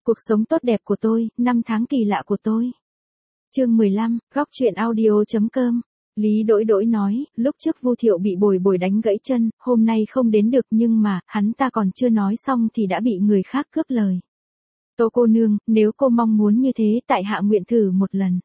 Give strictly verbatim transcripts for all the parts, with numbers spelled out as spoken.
Cuộc sống tốt đẹp của tôi, năm tháng kỳ lạ của tôi. Chương mười lăm, góc truyện audio chấm com. Lý Đỗi Đỗi nói, lúc trước Vu Thiệu bị Bồi Bồi đánh gãy chân, hôm nay không đến được nhưng mà, hắn ta còn chưa nói xong thì đã bị người khác cướp lời. Tô cô nương, nếu cô mong muốn như thế, tại hạ nguyện thử một lần.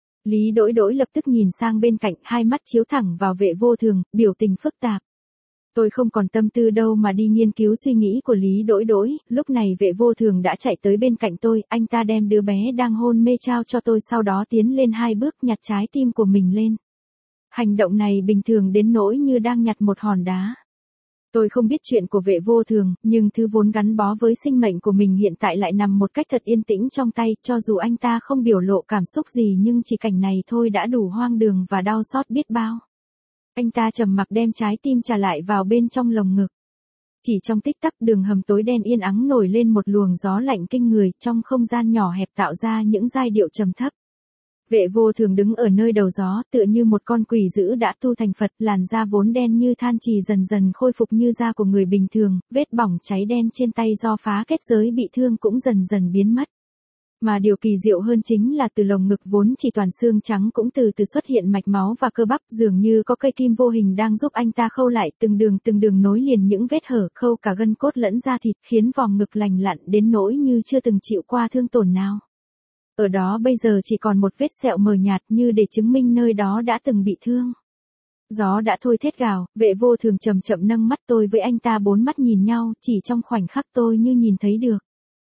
Lý Đỗi Đỗi lập tức nhìn sang bên cạnh, hai mắt chiếu thẳng vào Vệ Vô Thường, biểu tình phức tạp. Tôi không còn tâm tư đâu mà đi nghiên cứu suy nghĩ của Lý Đỗi Đỗi, lúc này Vệ Vô Thường đã chạy tới bên cạnh tôi, anh ta đem đứa bé đang hôn mê trao cho tôi, sau đó tiến lên hai bước nhặt trái tim của mình lên. Hành động này bình thường đến nỗi như đang nhặt một hòn đá. Tôi không biết chuyện của Vệ Vô Thường, nhưng thứ vốn gắn bó với sinh mệnh của mình hiện tại lại nằm một cách thật yên tĩnh trong tay, cho dù anh ta không biểu lộ cảm xúc gì nhưng chỉ cảnh này thôi đã đủ hoang đường và đau xót biết bao. Anh ta trầm mặc đem trái tim trả lại vào bên trong lồng ngực. Chỉ trong tích tắc, đường hầm tối đen yên ắng nổi lên một luồng gió lạnh kinh người, trong không gian nhỏ hẹp tạo ra những giai điệu trầm thấp. Vệ Vô Thường đứng ở nơi đầu gió, tựa như một con quỷ dữ đã tu thành Phật, làn da vốn đen như than trì dần dần khôi phục như da của người bình thường, vết bỏng cháy đen trên tay do phá kết giới bị thương cũng dần dần biến mất. Mà điều kỳ diệu hơn chính là từ lồng ngực vốn chỉ toàn xương trắng cũng từ từ xuất hiện mạch máu và cơ bắp, dường như có cây kim vô hình đang giúp anh ta khâu lại từng đường từng đường nối liền những vết hở, khâu cả gân cốt lẫn da thịt, khiến vòng ngực lành lặn đến nỗi như chưa từng chịu qua thương tổn nào. Ở đó bây giờ chỉ còn một vết sẹo mờ nhạt như để chứng minh nơi đó đã từng bị thương. Gió đã thôi thét gào, Vệ Vô Thường chậm chậm nâng mắt, tôi với anh ta bốn mắt nhìn nhau, chỉ trong khoảnh khắc tôi như nhìn thấy được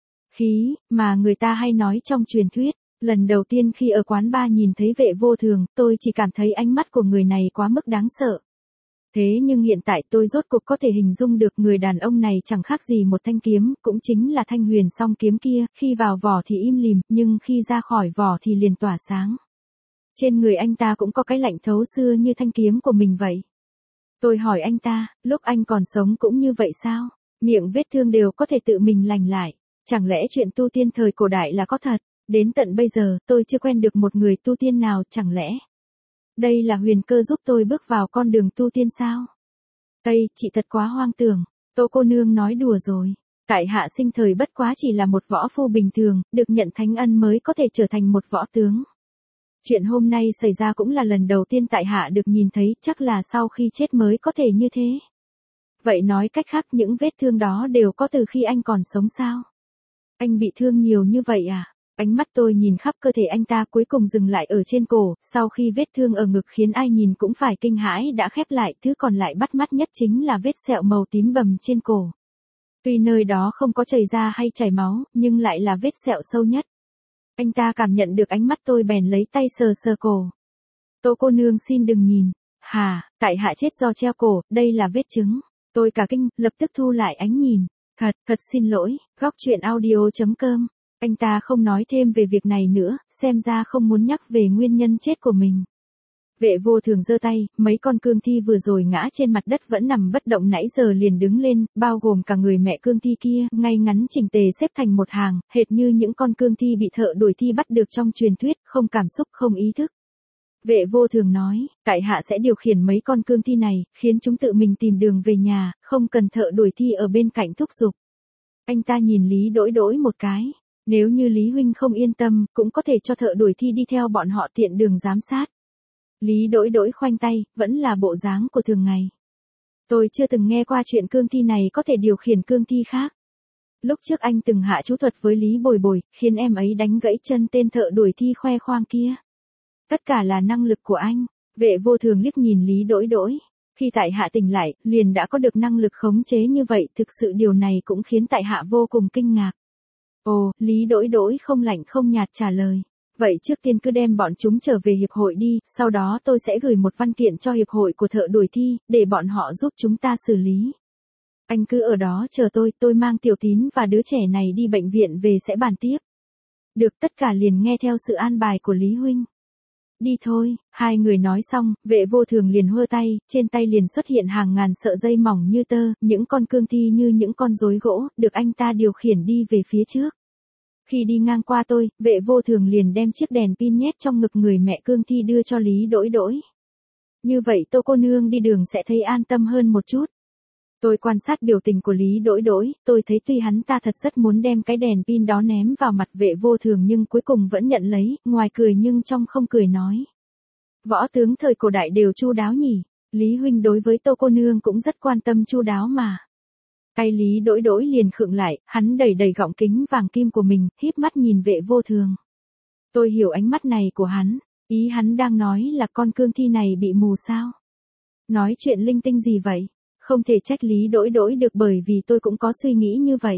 khí mà người ta hay nói trong truyền thuyết. Lần đầu tiên khi ở quán bar nhìn thấy Vệ Vô Thường, tôi chỉ cảm thấy ánh mắt của người này quá mức đáng sợ. Thế nhưng hiện tại tôi rốt cuộc có thể hình dung được người đàn ông này chẳng khác gì một thanh kiếm, cũng chính là thanh huyền song kiếm kia, khi vào vỏ thì im lìm, nhưng khi ra khỏi vỏ thì liền tỏa sáng. Trên người anh ta cũng có cái lạnh thấu xưa như thanh kiếm của mình vậy. Tôi hỏi anh ta, lúc anh còn sống cũng như vậy sao? Miệng vết thương đều có thể tự mình lành lại. Chẳng lẽ chuyện tu tiên thời cổ đại là có thật? Đến tận bây giờ, tôi chưa quen được một người tu tiên nào, chẳng lẽ đây là huyền cơ giúp tôi bước vào con đường tu tiên sao? Ây, chị thật quá hoang tưởng. Tô cô nương nói đùa rồi. Tại hạ sinh thời bất quá chỉ là một võ phu bình thường, được nhận thánh ân mới có thể trở thành một võ tướng. Chuyện hôm nay xảy ra cũng là lần đầu tiên tại hạ được nhìn thấy, chắc là sau khi chết mới có thể như thế. Vậy nói cách khác, những vết thương đó đều có từ khi anh còn sống sao? Anh bị thương nhiều như vậy à? Ánh mắt tôi nhìn khắp cơ thể anh ta, cuối cùng dừng lại ở trên cổ, sau khi vết thương ở ngực khiến ai nhìn cũng phải kinh hãi đã khép lại, thứ còn lại bắt mắt nhất chính là vết sẹo màu tím bầm trên cổ. Tuy nơi đó không có chảy ra hay chảy máu, nhưng lại là vết sẹo sâu nhất. Anh ta cảm nhận được ánh mắt tôi bèn lấy tay sờ sờ cổ. Tô cô nương xin đừng nhìn. Hà, tại hạ chết do treo cổ, đây là vết chứng. Tôi cả kinh, lập tức thu lại ánh nhìn. Thật, thật xin lỗi, góc truyện audio chấm com. Anh ta không nói thêm về việc này nữa, xem ra không muốn nhắc về nguyên nhân chết của mình. Vệ Vô Thường giơ tay, mấy con cương thi vừa rồi ngã trên mặt đất vẫn nằm bất động nãy giờ liền đứng lên, bao gồm cả người mẹ cương thi kia, ngay ngắn chỉnh tề xếp thành một hàng, hệt như những con cương thi bị thợ đuổi thi bắt được trong truyền thuyết, không cảm xúc không ý thức. Vệ Vô Thường nói, tại hạ sẽ điều khiển mấy con cương thi này, khiến chúng tự mình tìm đường về nhà, không cần thợ đuổi thi ở bên cạnh thúc giục. Anh ta nhìn Lý Đỗi Đỗi một cái. Nếu như Lý huynh không yên tâm, cũng có thể cho thợ đuổi thi đi theo bọn họ tiện đường giám sát. Lý Đỗi Đỗi khoanh tay, vẫn là bộ dáng của thường ngày. Tôi chưa từng nghe qua chuyện cương thi này có thể điều khiển cương thi khác. Lúc trước anh từng hạ chú thuật với Lý Bồi Bồi, khiến em ấy đánh gãy chân tên thợ đuổi thi khoe khoang kia. Tất cả là năng lực của anh. Vệ Vô Thường liếc nhìn Lý Đỗi Đỗi. Khi tại hạ tỉnh lại, liền đã có được năng lực khống chế như vậy, thực sự điều này cũng khiến tại hạ vô cùng kinh ngạc. Ồ, Lý Đỗi Đỗi không lạnh không nhạt trả lời. Vậy trước tiên cứ đem bọn chúng trở về hiệp hội đi, sau đó tôi sẽ gửi một văn kiện cho hiệp hội của thợ đuổi thi, để bọn họ giúp chúng ta xử lý. Anh cứ ở đó chờ tôi, tôi mang Tiểu Tín và đứa trẻ này đi bệnh viện về sẽ bàn tiếp. Được, tất cả liền nghe theo sự an bài của Lý huynh. Đi thôi, hai người nói xong, Vệ Vô Thường liền hơ tay, trên tay liền xuất hiện hàng ngàn sợi dây mỏng như tơ, những con cương thi như những con rối gỗ, được anh ta điều khiển đi về phía trước. Khi đi ngang qua tôi, Vệ Vô Thường liền đem chiếc đèn pin nhét trong ngực người mẹ cương thi đưa cho Lý Đỗi Đỗi. Như vậy Tô cô nương đi đường sẽ thấy an tâm hơn một chút. Tôi quan sát biểu tình của Lý Đỗi Đỗi, tôi thấy tuy hắn ta thật rất muốn đem cái đèn pin đó ném vào mặt Vệ Vô Thường nhưng cuối cùng vẫn nhận lấy, ngoài cười nhưng trong không cười nói. Võ tướng thời cổ đại đều chu đáo nhỉ, Lý huynh đối với Tô cô nương cũng rất quan tâm chu đáo mà. Tay Lý Đỗi Đỗi liền khựng lại, hắn đẩy đẩy gọng kính vàng kim của mình, híp mắt nhìn Vệ Vô Thường. Tôi hiểu ánh mắt này của hắn, ý hắn đang nói là con cương thi này bị mù sao? Nói chuyện linh tinh gì vậy? Không thể trách Lý Đỗi Đỗi được bởi vì tôi cũng có suy nghĩ như vậy.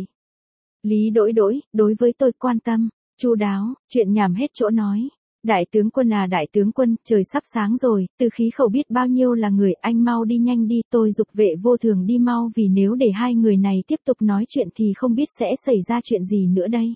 Lý Đỗi Đỗi, đối với tôi quan tâm, chu đáo, chuyện nhảm hết chỗ nói. Đại tướng quân à đại tướng quân, trời sắp sáng rồi, từ khí khẩu biết bao nhiêu là người, anh mau đi nhanh đi, tôi giục Vệ Vô Thường đi mau vì nếu để hai người này tiếp tục nói chuyện thì không biết sẽ xảy ra chuyện gì nữa đây.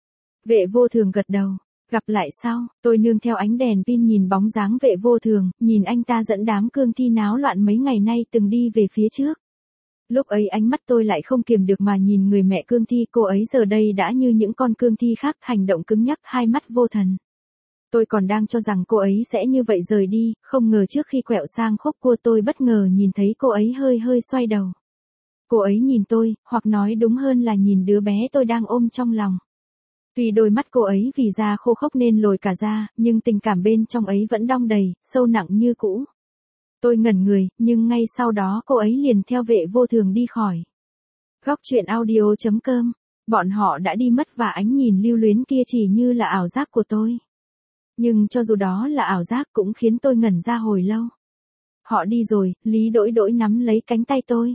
Vệ Vô Thường gật đầu, gặp lại sau, tôi nương theo ánh đèn pin nhìn bóng dáng Vệ Vô Thường, nhìn anh ta dẫn đám cương thi náo loạn mấy ngày nay từng đi về phía trước. Lúc ấy ánh mắt tôi lại không kiềm được mà nhìn người mẹ cương thi, cô ấy giờ đây đã như những con cương thi khác, hành động cứng nhắc, hai mắt vô thần. Tôi còn đang cho rằng cô ấy sẽ như vậy rời đi, không ngờ trước khi quẹo sang khúc cua tôi bất ngờ nhìn thấy cô ấy hơi hơi xoay đầu. Cô ấy nhìn tôi, hoặc nói đúng hơn là nhìn đứa bé tôi đang ôm trong lòng. Tuy đôi mắt cô ấy vì da khô khốc nên lồi cả da, nhưng tình cảm bên trong ấy vẫn đong đầy, sâu nặng như cũ. Tôi ngẩn người, nhưng ngay sau đó cô ấy liền theo Vệ Vô Thường đi khỏi. Góc truyện audio chấm com, bọn họ đã đi mất và ánh nhìn lưu luyến kia chỉ như là ảo giác của tôi. Nhưng cho dù đó là ảo giác cũng khiến tôi ngẩn ra hồi lâu. Họ đi rồi, Lý Đỗi Đỗi nắm lấy cánh tay tôi.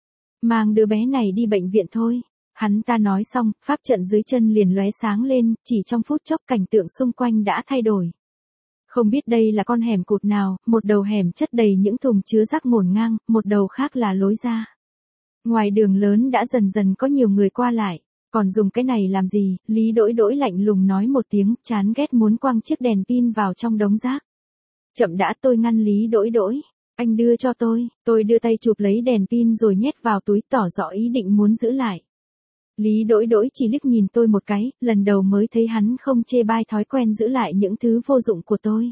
Mang đứa bé này đi bệnh viện thôi. Hắn ta nói xong, pháp trận dưới chân liền lóe sáng lên, chỉ trong phút chốc cảnh tượng xung quanh đã thay đổi. Không biết đây là con hẻm cụt nào, một đầu hẻm chất đầy những thùng chứa rác ngổn ngang, một đầu khác là lối ra. Ngoài đường lớn đã dần dần có nhiều người qua lại. Còn dùng cái này làm gì? Lý Đỗi Đỗi lạnh lùng nói một tiếng, chán ghét muốn quăng chiếc đèn pin vào trong đống rác. Chậm đã, tôi ngăn Lý Đỗi Đỗi. Anh đưa cho tôi, tôi đưa tay chụp lấy đèn pin rồi nhét vào túi tỏ rõ ý định muốn giữ lại. Lý Đỗi Đỗi chỉ liếc nhìn tôi một cái, lần đầu mới thấy hắn không chê bai thói quen giữ lại những thứ vô dụng của tôi.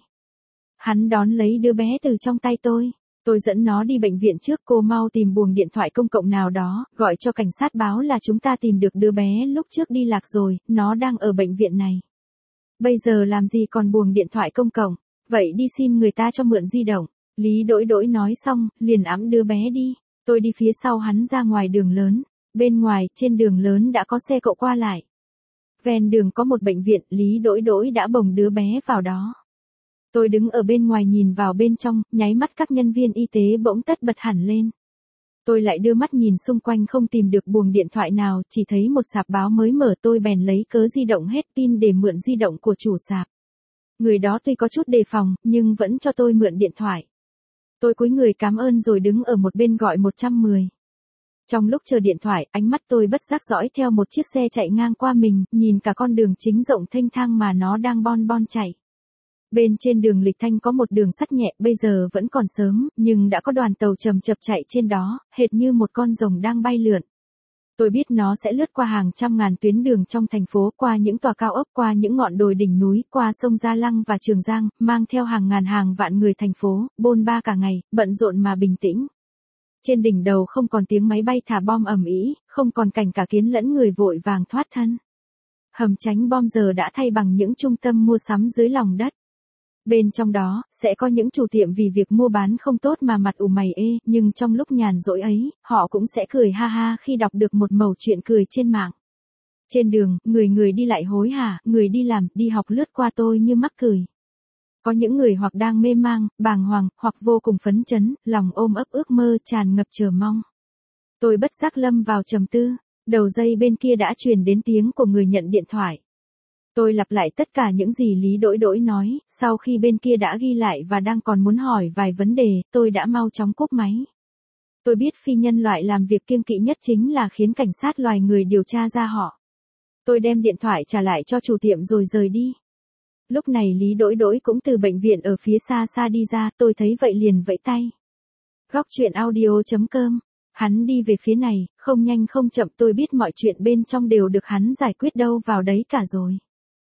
Hắn đón lấy đứa bé từ trong tay tôi. Tôi dẫn nó đi bệnh viện trước, cô mau tìm buồng điện thoại công cộng nào đó, gọi cho cảnh sát báo là chúng ta tìm được đứa bé lúc trước đi lạc rồi, nó đang ở bệnh viện này. Bây giờ làm gì còn buồng điện thoại công cộng, vậy đi xin người ta cho mượn di động. Lý Đỗi Đỗi nói xong, liền ẵm đứa bé đi. Tôi đi phía sau hắn ra ngoài đường lớn. Bên ngoài, trên đường lớn đã có xe cộ qua lại. Ven đường có một bệnh viện, Lý Đỗi Đỗi đã bồng đứa bé vào đó. Tôi đứng ở bên ngoài nhìn vào bên trong, nháy mắt các nhân viên y tế bỗng tất bật hẳn lên. Tôi lại đưa mắt nhìn xung quanh không tìm được buồng điện thoại nào, chỉ thấy một sạp báo mới mở, tôi bèn lấy cớ di động hết pin để mượn di động của chủ sạp. Người đó tuy có chút đề phòng, nhưng vẫn cho tôi mượn điện thoại. Tôi cúi người cảm ơn rồi đứng ở một bên gọi một trăm mười. Trong lúc chờ điện thoại, ánh mắt tôi bất giác dõi theo một chiếc xe chạy ngang qua mình, nhìn cả con đường chính rộng thênh thang mà nó đang bon bon chạy. Bên trên đường Lịch Thanh có một đường sắt nhẹ, bây giờ vẫn còn sớm, nhưng đã có đoàn tàu chầm chập chạy trên đó, hệt như một con rồng đang bay lượn. Tôi biết nó sẽ lướt qua hàng trăm ngàn tuyến đường trong thành phố, qua những tòa cao ốc, qua những ngọn đồi đỉnh núi, qua sông Gia Lăng và Trường Giang, mang theo hàng ngàn hàng vạn người thành phố, bôn ba cả ngày, bận rộn mà bình tĩnh. Trên đỉnh đầu không còn tiếng máy bay thả bom ầm ĩ, không còn cảnh cả kiến lẫn người vội vàng thoát thân. Hầm tránh bom giờ đã thay bằng những trung tâm mua sắm dưới lòng đất. Bên trong đó, sẽ có những chủ tiệm vì việc mua bán không tốt mà mặt ủ mày ê, nhưng trong lúc nhàn rỗi ấy, họ cũng sẽ cười ha ha khi đọc được một mẩu chuyện cười trên mạng. Trên đường, người người đi lại hối hả, người đi làm, đi học lướt qua tôi như mắc cười. Có những người hoặc đang mê mang, bàng hoàng, hoặc vô cùng phấn chấn, lòng ôm ấp ước mơ tràn ngập chờ mong. Tôi bất giác lâm vào trầm tư, đầu dây bên kia đã truyền đến tiếng của người nhận điện thoại. Tôi lặp lại tất cả những gì Lý Đỗi Đỗi nói, sau khi bên kia đã ghi lại và đang còn muốn hỏi vài vấn đề, tôi đã mau chóng cúp máy. Tôi biết phi nhân loại làm việc kiêng kỵ nhất chính là khiến cảnh sát loài người điều tra ra họ. Tôi đem điện thoại trả lại cho chủ tiệm rồi rời đi. Lúc này Lý Đỗi Đỗi cũng từ bệnh viện ở phía xa xa đi ra, tôi thấy vậy liền vẫy tay. Góc truyện audio chấm com, hắn đi về phía này, không nhanh không chậm, tôi biết mọi chuyện bên trong đều được hắn giải quyết đâu vào đấy cả rồi.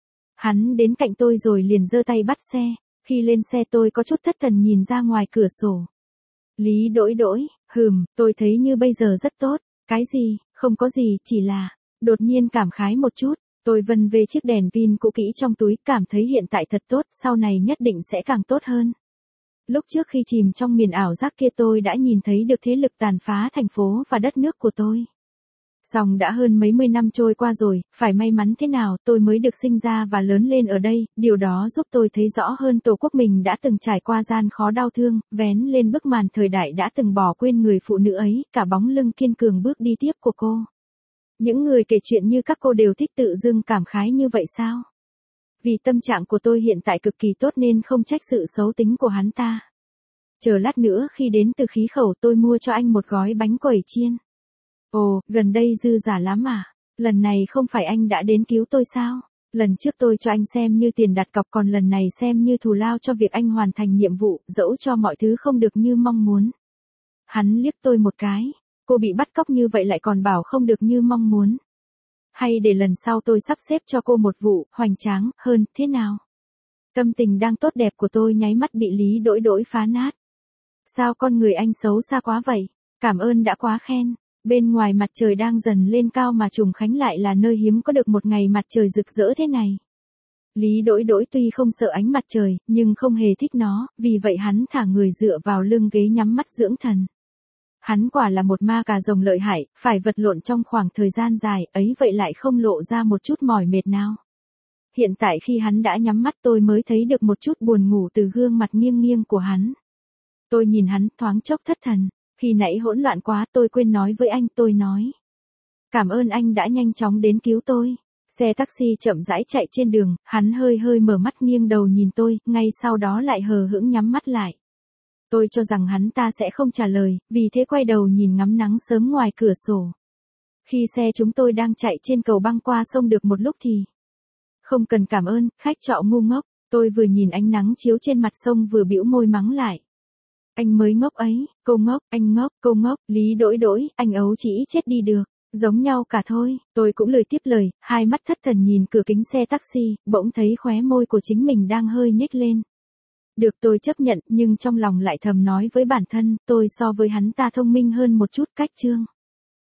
Hắn đến cạnh tôi rồi liền giơ tay bắt xe, khi lên xe tôi có chút thất thần nhìn ra ngoài cửa sổ. Lý Đỗi Đỗi, Hừm, tôi thấy như bây giờ rất tốt. Cái gì, không có gì, chỉ là, đột nhiên cảm khái một chút. Tôi vân về chiếc đèn pin cũ kỹ trong túi, cảm thấy hiện tại thật tốt, sau này nhất định sẽ càng tốt hơn. Lúc trước khi chìm trong miền ảo giác kia tôi đã nhìn thấy được thế lực tàn phá thành phố và đất nước của tôi. Song đã hơn mấy mươi năm trôi qua rồi, phải may mắn thế nào tôi mới được sinh ra và lớn lên ở đây, điều đó giúp tôi thấy rõ hơn tổ quốc mình đã từng trải qua gian khó đau thương, vén lên bức màn thời đại đã từng bỏ quên người phụ nữ ấy, cả bóng lưng kiên cường bước đi tiếp của cô. Những người kể chuyện như các cô đều thích tự dưng cảm khái như vậy sao? Vì tâm trạng của tôi hiện tại cực kỳ tốt nên không trách sự xấu tính của hắn ta. Chờ lát nữa khi đến từ khí khẩu tôi mua cho anh một gói bánh quẩy chiên. Ồ, gần đây dư giả lắm à? Lần này không phải anh đã đến cứu tôi sao? Lần trước tôi cho anh xem như tiền đặt cọc, còn lần này xem như thù lao cho việc anh hoàn thành nhiệm vụ, dẫu cho mọi thứ không được như mong muốn. Hắn liếc tôi một cái. Cô bị bắt cóc như vậy lại còn bảo không được như mong muốn. Hay để lần sau tôi sắp xếp cho cô một vụ hoành tráng hơn, thế nào? Tâm tình đang tốt đẹp của tôi nháy mắt bị Lý Đỗi Đỗi phá nát. Sao con người anh xấu xa quá vậy? Cảm ơn đã quá khen. Bên ngoài mặt trời đang dần lên cao mà Trùng Khánh lại là nơi hiếm có được một ngày mặt trời rực rỡ thế này. Lý Đỗi Đỗi tuy không sợ ánh mặt trời, nhưng không hề thích nó, vì vậy hắn thả người dựa vào lưng ghế nhắm mắt dưỡng thần. Hắn quả là một ma cà rồng lợi hại, phải vật lộn trong khoảng thời gian dài, ấy vậy lại không lộ ra một chút mỏi mệt nào. Hiện tại khi hắn đã nhắm mắt tôi mới thấy được một chút buồn ngủ từ gương mặt nghiêng nghiêng của hắn. Tôi nhìn hắn thoáng chốc thất thần, khi nãy hỗn loạn quá tôi quên nói với anh, tôi nói. Cảm ơn anh đã nhanh chóng đến cứu tôi. Xe taxi chậm rãi chạy trên đường, hắn hơi hơi mở mắt nghiêng đầu nhìn tôi, ngay sau đó lại hờ hững nhắm mắt lại. Tôi cho rằng hắn ta sẽ không trả lời, vì thế quay đầu nhìn ngắm nắng sớm ngoài cửa sổ. Khi xe chúng tôi đang chạy trên cầu băng qua sông được một lúc thì... Không cần cảm ơn, khách trọ ngu ngốc, tôi vừa nhìn ánh nắng chiếu trên mặt sông vừa bĩu môi mắng lại. Anh mới ngốc ấy, cô ngốc, anh ngốc, cô ngốc, Lý Đỗi Đỗi, anh ấu chỉ chết đi được. Giống nhau cả thôi, tôi cũng lười tiếp lời, hai mắt thất thần nhìn cửa kính xe taxi, bỗng thấy khóe môi của chính mình đang hơi nhếch lên. Được, tôi chấp nhận, nhưng trong lòng lại thầm nói với bản thân, tôi so với hắn ta thông minh hơn một chút, cách chương.